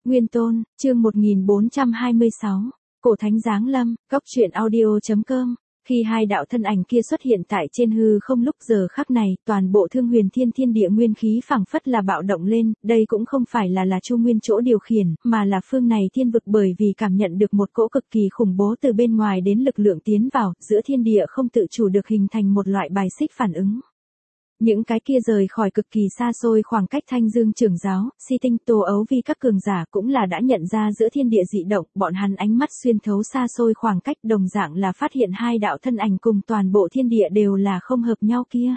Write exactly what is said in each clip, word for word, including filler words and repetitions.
Nguyên Tôn, chương một nghìn bốn trăm hai mươi sáu, Cổ Thánh Giáng Lâm, Góc Truyện Audio chấm com. Khi hai đạo thân ảnh kia xuất hiện tại trên hư không lúc giờ khắc này, toàn bộ Thương Huyền Thiên thiên địa nguyên khí phảng phất là bạo động lên, đây cũng không phải là là Chu Nguyên chỗ điều khiển, mà là phương này thiên vực bởi vì cảm nhận được một cỗ cực kỳ khủng bố từ bên ngoài đến lực lượng tiến vào, giữa thiên địa không tự chủ được hình thành một loại bài xích phản ứng. Những cái kia rời khỏi cực kỳ xa xôi khoảng cách Thanh Dương trưởng giáo, Si Tinh, Tô Ấu Vi các cường giả cũng là đã nhận ra giữa thiên địa dị động, bọn hắn ánh mắt xuyên thấu xa xôi khoảng cách đồng dạng là phát hiện hai đạo thân ảnh cùng toàn bộ thiên địa đều là không hợp nhau kia.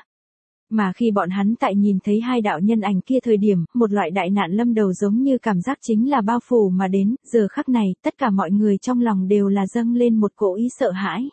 Mà khi bọn hắn tại nhìn thấy hai đạo nhân ảnh kia thời điểm, một loại đại nạn lâm đầu giống như cảm giác chính là bao phủ mà đến, giờ khắc này, tất cả mọi người trong lòng đều là dâng lên một cỗ ý sợ hãi.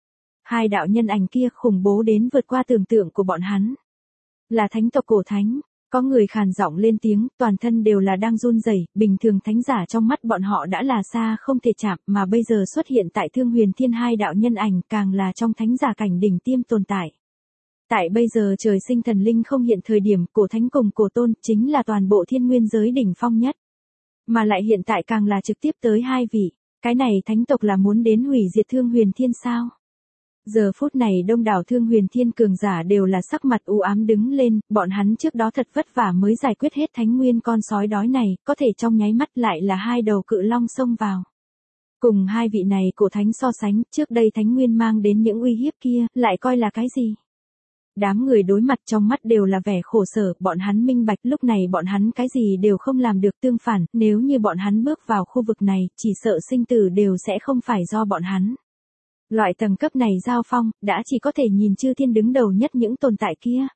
Hai đạo nhân ảnh kia khủng bố đến vượt qua tưởng tượng của bọn hắn. Là thánh tộc Cổ Thánh, có người khàn giọng lên tiếng, toàn thân đều là đang run rẩy, bình thường thánh giả trong mắt bọn họ đã là xa không thể chạm, mà bây giờ xuất hiện tại Thương Huyền Thiên hai đạo nhân ảnh càng là trong thánh giả cảnh đỉnh tiêm tồn tại. Tại bây giờ trời sinh thần linh không hiện thời điểm, Cổ Thánh cùng Cổ Tôn chính là toàn bộ thiên nguyên giới đỉnh phong nhất. Mà lại hiện tại càng là trực tiếp tới hai vị, cái này thánh tộc là muốn đến hủy diệt Thương Huyền Thiên sao? Giờ phút này đông đảo Thương Huyền Thiên cường giả đều là sắc mặt u ám đứng lên, bọn hắn trước đó thật vất vả mới giải quyết hết thánh nguyên con sói đói này, có thể trong nháy mắt lại là hai đầu cự long xông vào. Cùng hai vị này Cổ Thánh so sánh, trước đây thánh nguyên mang đến những uy hiếp kia, lại coi là cái gì? Đám người đối mặt trong mắt đều là vẻ khổ sở, bọn hắn minh bạch lúc này bọn hắn cái gì đều không làm được, tương phản, nếu như bọn hắn bước vào khu vực này, chỉ sợ sinh tử đều sẽ không phải do bọn hắn. Loại tầng cấp này giao phong, đã chỉ có thể nhìn chư thiên đứng đầu nhất những tồn tại kia.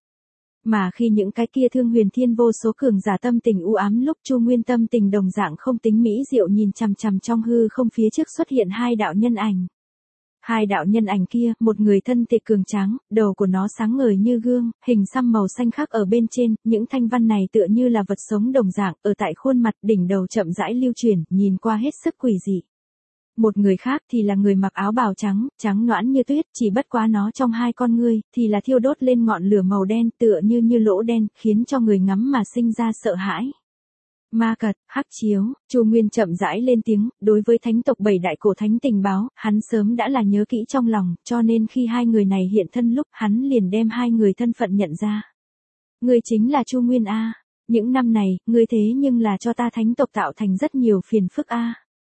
Mà khi những cái kia Thương Huyền Thiên vô số cường giả tâm tình u ám lúc Chu Nguyên tâm tình đồng dạng không tính mỹ diệu nhìn chằm chằm trong hư không phía trước xuất hiện hai đạo nhân ảnh. Hai đạo nhân ảnh kia, một người thân thể cường tráng, đầu của nó sáng ngời như gương, hình xăm màu xanh khác ở bên trên, những thanh văn này tựa như là vật sống đồng dạng, ở tại khuôn mặt đỉnh đầu chậm rãi lưu chuyển, nhìn qua hết sức quỷ dị. Một người khác thì là người mặc áo bào trắng, trắng nõn như tuyết, chỉ bất quá nó trong hai con ngươi, thì là thiêu đốt lên ngọn lửa màu đen tựa như như lỗ đen, khiến cho người ngắm mà sinh ra sợ hãi. Ma Cật, Hắc Chiếu, Chu Nguyên chậm rãi lên tiếng, đối với thánh tộc bảy đại Cổ Thánh tình báo, hắn sớm đã là nhớ kỹ trong lòng, cho nên khi hai người này hiện thân lúc, hắn liền đem hai người thân phận nhận ra. Ngươi chính là Chu Nguyên a, những năm này, ngươi thế nhưng là cho ta thánh tộc tạo thành rất nhiều phiền phức a.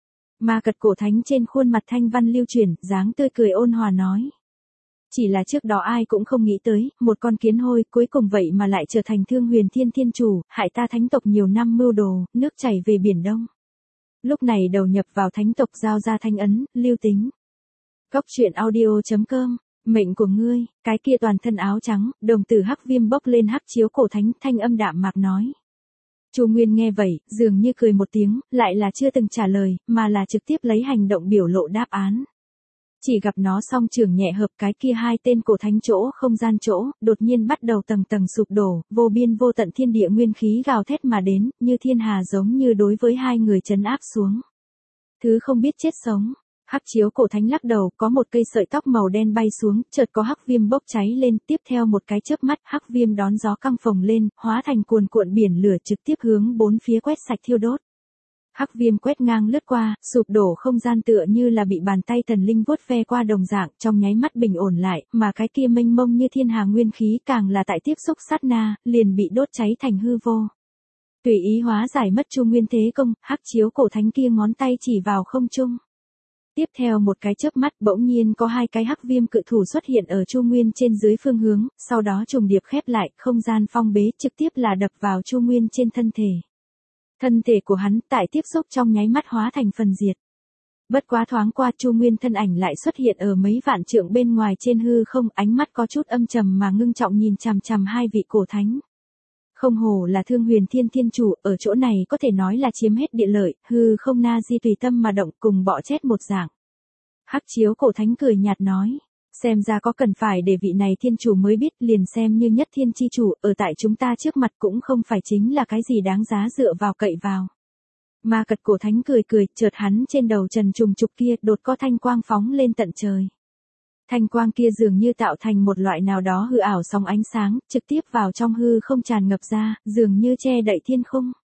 Ma Cật Cổ Thánh trên khuôn mặt thanh văn lưu chuyển, dáng tươi cười ôn hòa nói. Chỉ là trước đó ai cũng không nghĩ tới, một con kiến hôi cuối cùng vậy mà lại trở thành Thương Huyền Thiên thiên chủ, hại ta thánh tộc nhiều năm mưu đồ, nước chảy về biển đông. Lúc này đầu nhập vào thánh tộc giao ra thanh ấn, lưu tính. Góc Truyện Audio chấm com, mệnh của ngươi, cái kia toàn thân áo trắng, đồng tử hắc viêm bốc lên Hắc Chiếu Cổ Thánh thanh âm đạm mạc nói. Chu Nguyên nghe vậy, dường như cười một tiếng, lại là chưa từng trả lời, mà là trực tiếp lấy hành động biểu lộ đáp án. Chỉ gặp nó song trường nhẹ hợp cái kia hai tên Cổ Thánh chỗ không gian chỗ, đột nhiên bắt đầu tầng tầng sụp đổ, vô biên vô tận thiên địa nguyên khí gào thét mà đến, như thiên hà giống như đối với hai người trấn áp xuống. Thứ không biết chết sống. Hắc Chiếu Cổ Thánh lắc đầu, có một cây sợi tóc màu đen bay xuống, chợt có hắc viêm bốc cháy lên, tiếp theo một cái chớp mắt, hắc viêm đón gió căng phồng lên, hóa thành cuồn cuộn biển lửa trực tiếp hướng bốn phía quét sạch thiêu đốt. Hắc viêm quét ngang lướt qua, sụp đổ không gian tựa như là bị bàn tay thần linh vuốt ve qua đồng dạng, trong nháy mắt bình ổn lại, mà cái kia mênh mông như thiên hà nguyên khí càng là tại tiếp xúc sát na, liền bị đốt cháy thành hư vô. Tùy ý hóa giải mất Chu Nguyên thế công, Hắc Chiếu Cổ Thánh kia ngón tay chỉ vào không trung. Tiếp theo một cái chớp mắt bỗng nhiên có hai cái hắc viêm cự thủ xuất hiện ở Chu Nguyên trên dưới phương hướng, sau đó trùng điệp khép lại, không gian phong bế trực tiếp là đập vào Chu Nguyên trên thân thể. Thân thể của hắn tại tiếp xúc trong nháy mắt hóa thành phần diệt. Bất quá thoáng qua Chu Nguyên thân ảnh lại xuất hiện ở mấy vạn trượng bên ngoài trên hư không, ánh mắt có chút âm trầm mà ngưng trọng nhìn chằm chằm hai vị Cổ Thánh. Không hổ là Thương Huyền Thiên thiên chủ, ở chỗ này có thể nói là chiếm hết địa lợi, hư không na di tùy tâm mà động cùng bọ chết một dạng. Hắc Chiếu Cổ Thánh cười nhạt nói, xem ra có cần phải để vị này thiên chủ mới biết, liền xem như nhất thiên chi chủ, ở tại chúng ta trước mặt cũng không phải chính là cái gì đáng giá dựa vào cậy vào. Ma Cật Cổ Thánh cười cười, chợt hắn trên đầu trần trùng trục kia đột có thanh quang phóng lên tận trời. Thanh quang kia dường như tạo thành một loại nào đó hư ảo sóng ánh sáng, trực tiếp vào trong hư không tràn ngập ra, dường như che đậy thiên không.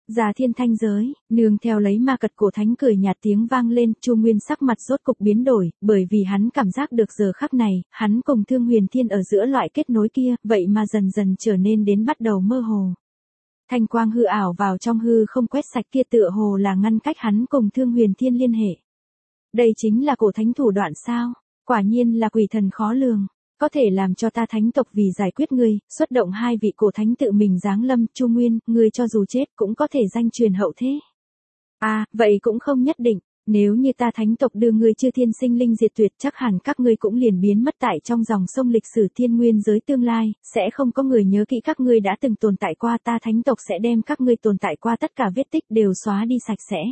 Già thiên thanh giới, nương theo lấy ma cật cổ thánh cười nhạt tiếng vang lên, Chu Nguyên sắc mặt rốt cục biến đổi, bởi vì hắn cảm giác được giờ khắc này, hắn cùng Thương Huyền Thiên ở giữa loại kết nối kia, vậy mà dần dần trở nên đến bắt đầu mơ hồ. Thanh quang hư ảo vào trong hư không quét sạch kia tựa hồ là ngăn cách hắn cùng Thương Huyền Thiên liên hệ. Đây chính là cổ thánh thủ đoạn sao? Quả nhiên là quỷ thần khó lường. Có thể làm cho ta thánh tộc vì giải quyết ngươi, xuất động hai vị cổ thánh tự mình giáng lâm, Chu Nguyên, ngươi cho dù chết cũng có thể danh truyền hậu thế. À, vậy cũng không nhất định, nếu như ta thánh tộc đưa ngươi chư thiên sinh linh diệt tuyệt chắc hẳn các ngươi cũng liền biến mất tại trong dòng sông lịch sử thiên nguyên giới tương lai, sẽ không có người nhớ kỹ các ngươi đã từng tồn tại qua, ta thánh tộc sẽ đem các ngươi tồn tại qua tất cả vết tích đều xóa đi sạch sẽ.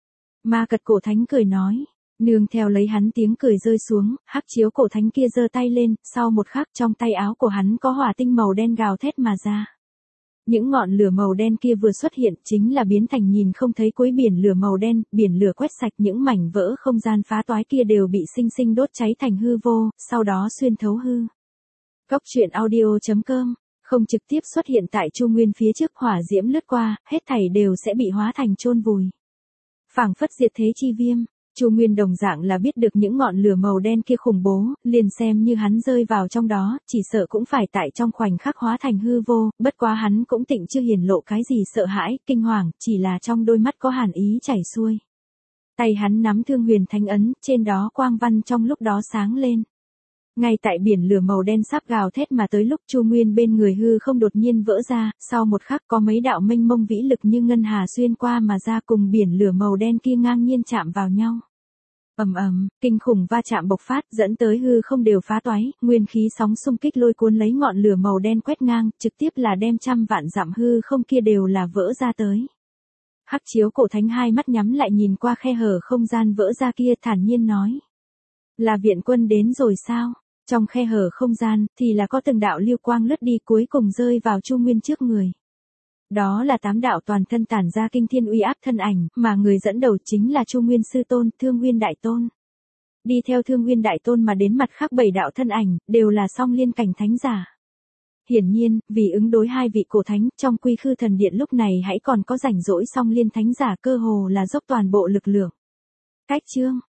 Ma cật cổ thánh cười nói. Nương theo lấy hắn tiếng cười rơi xuống, hắc chiếu cổ thánh kia giơ tay lên, sau một khắc trong tay áo của hắn có hỏa tinh màu đen gào thét mà ra. Những ngọn lửa màu đen kia vừa xuất hiện chính là biến thành nhìn không thấy cuối biển lửa màu đen, biển lửa quét sạch những mảnh vỡ không gian phá toái kia đều bị sinh sinh đốt cháy thành hư vô, sau đó xuyên thấu hư. Góc truyện audio chấm com, không trực tiếp xuất hiện tại Chu Nguyên phía trước, hỏa diễm lướt qua, hết thảy đều sẽ bị hóa thành chôn vùi. Phảng phất diệt thế chi viêm. Chu Nguyên đồng dạng là biết được những ngọn lửa màu đen kia khủng bố, liền xem như hắn rơi vào trong đó, chỉ sợ cũng phải tại trong khoảnh khắc hóa thành hư vô, bất quá hắn cũng tịnh chưa hiển lộ cái gì sợ hãi, kinh hoàng, chỉ là trong đôi mắt có hàn ý chảy xuôi. Tay hắn nắm Thương Huyền Thánh ấn, trên đó quang văn trong lúc đó sáng lên. Ngay tại biển lửa màu đen sắp gào thét mà tới lúc Chu Nguyên bên người hư không đột nhiên vỡ ra, sau một khắc có mấy đạo mênh mông vĩ lực như ngân hà xuyên qua mà ra cùng biển lửa màu đen kia ngang nhiên chạm vào nhau. Ầm ầm, kinh khủng va chạm bộc phát, dẫn tới hư không đều phá toái, nguyên khí sóng xung kích lôi cuốn lấy ngọn lửa màu đen quét ngang, trực tiếp là đem trăm vạn dặm hư không kia đều là vỡ ra tới. Hắc chiếu cổ thánh hai mắt nhắm lại nhìn qua khe hở không gian vỡ ra kia, thản nhiên nói: "Là viện quân đến rồi sao?" Trong khe hở không gian, thì là có từng đạo lưu quang lướt đi cuối cùng rơi vào Chu Nguyên trước người. Đó là tám đạo toàn thân tản ra kinh thiên uy áp thân ảnh, mà người dẫn đầu chính là Chu Nguyên sư tôn, Thương Nguyên đại tôn. Đi theo Thương Nguyên đại tôn mà đến mặt khác bảy đạo thân ảnh, đều là song liên cảnh thánh giả. Hiển nhiên, vì ứng đối hai vị cổ thánh, trong Quy Khư Thần Điện lúc này hãy còn có rảnh rỗi song liên thánh giả, cơ hồ là dốc toàn bộ lực lượng. Cách chương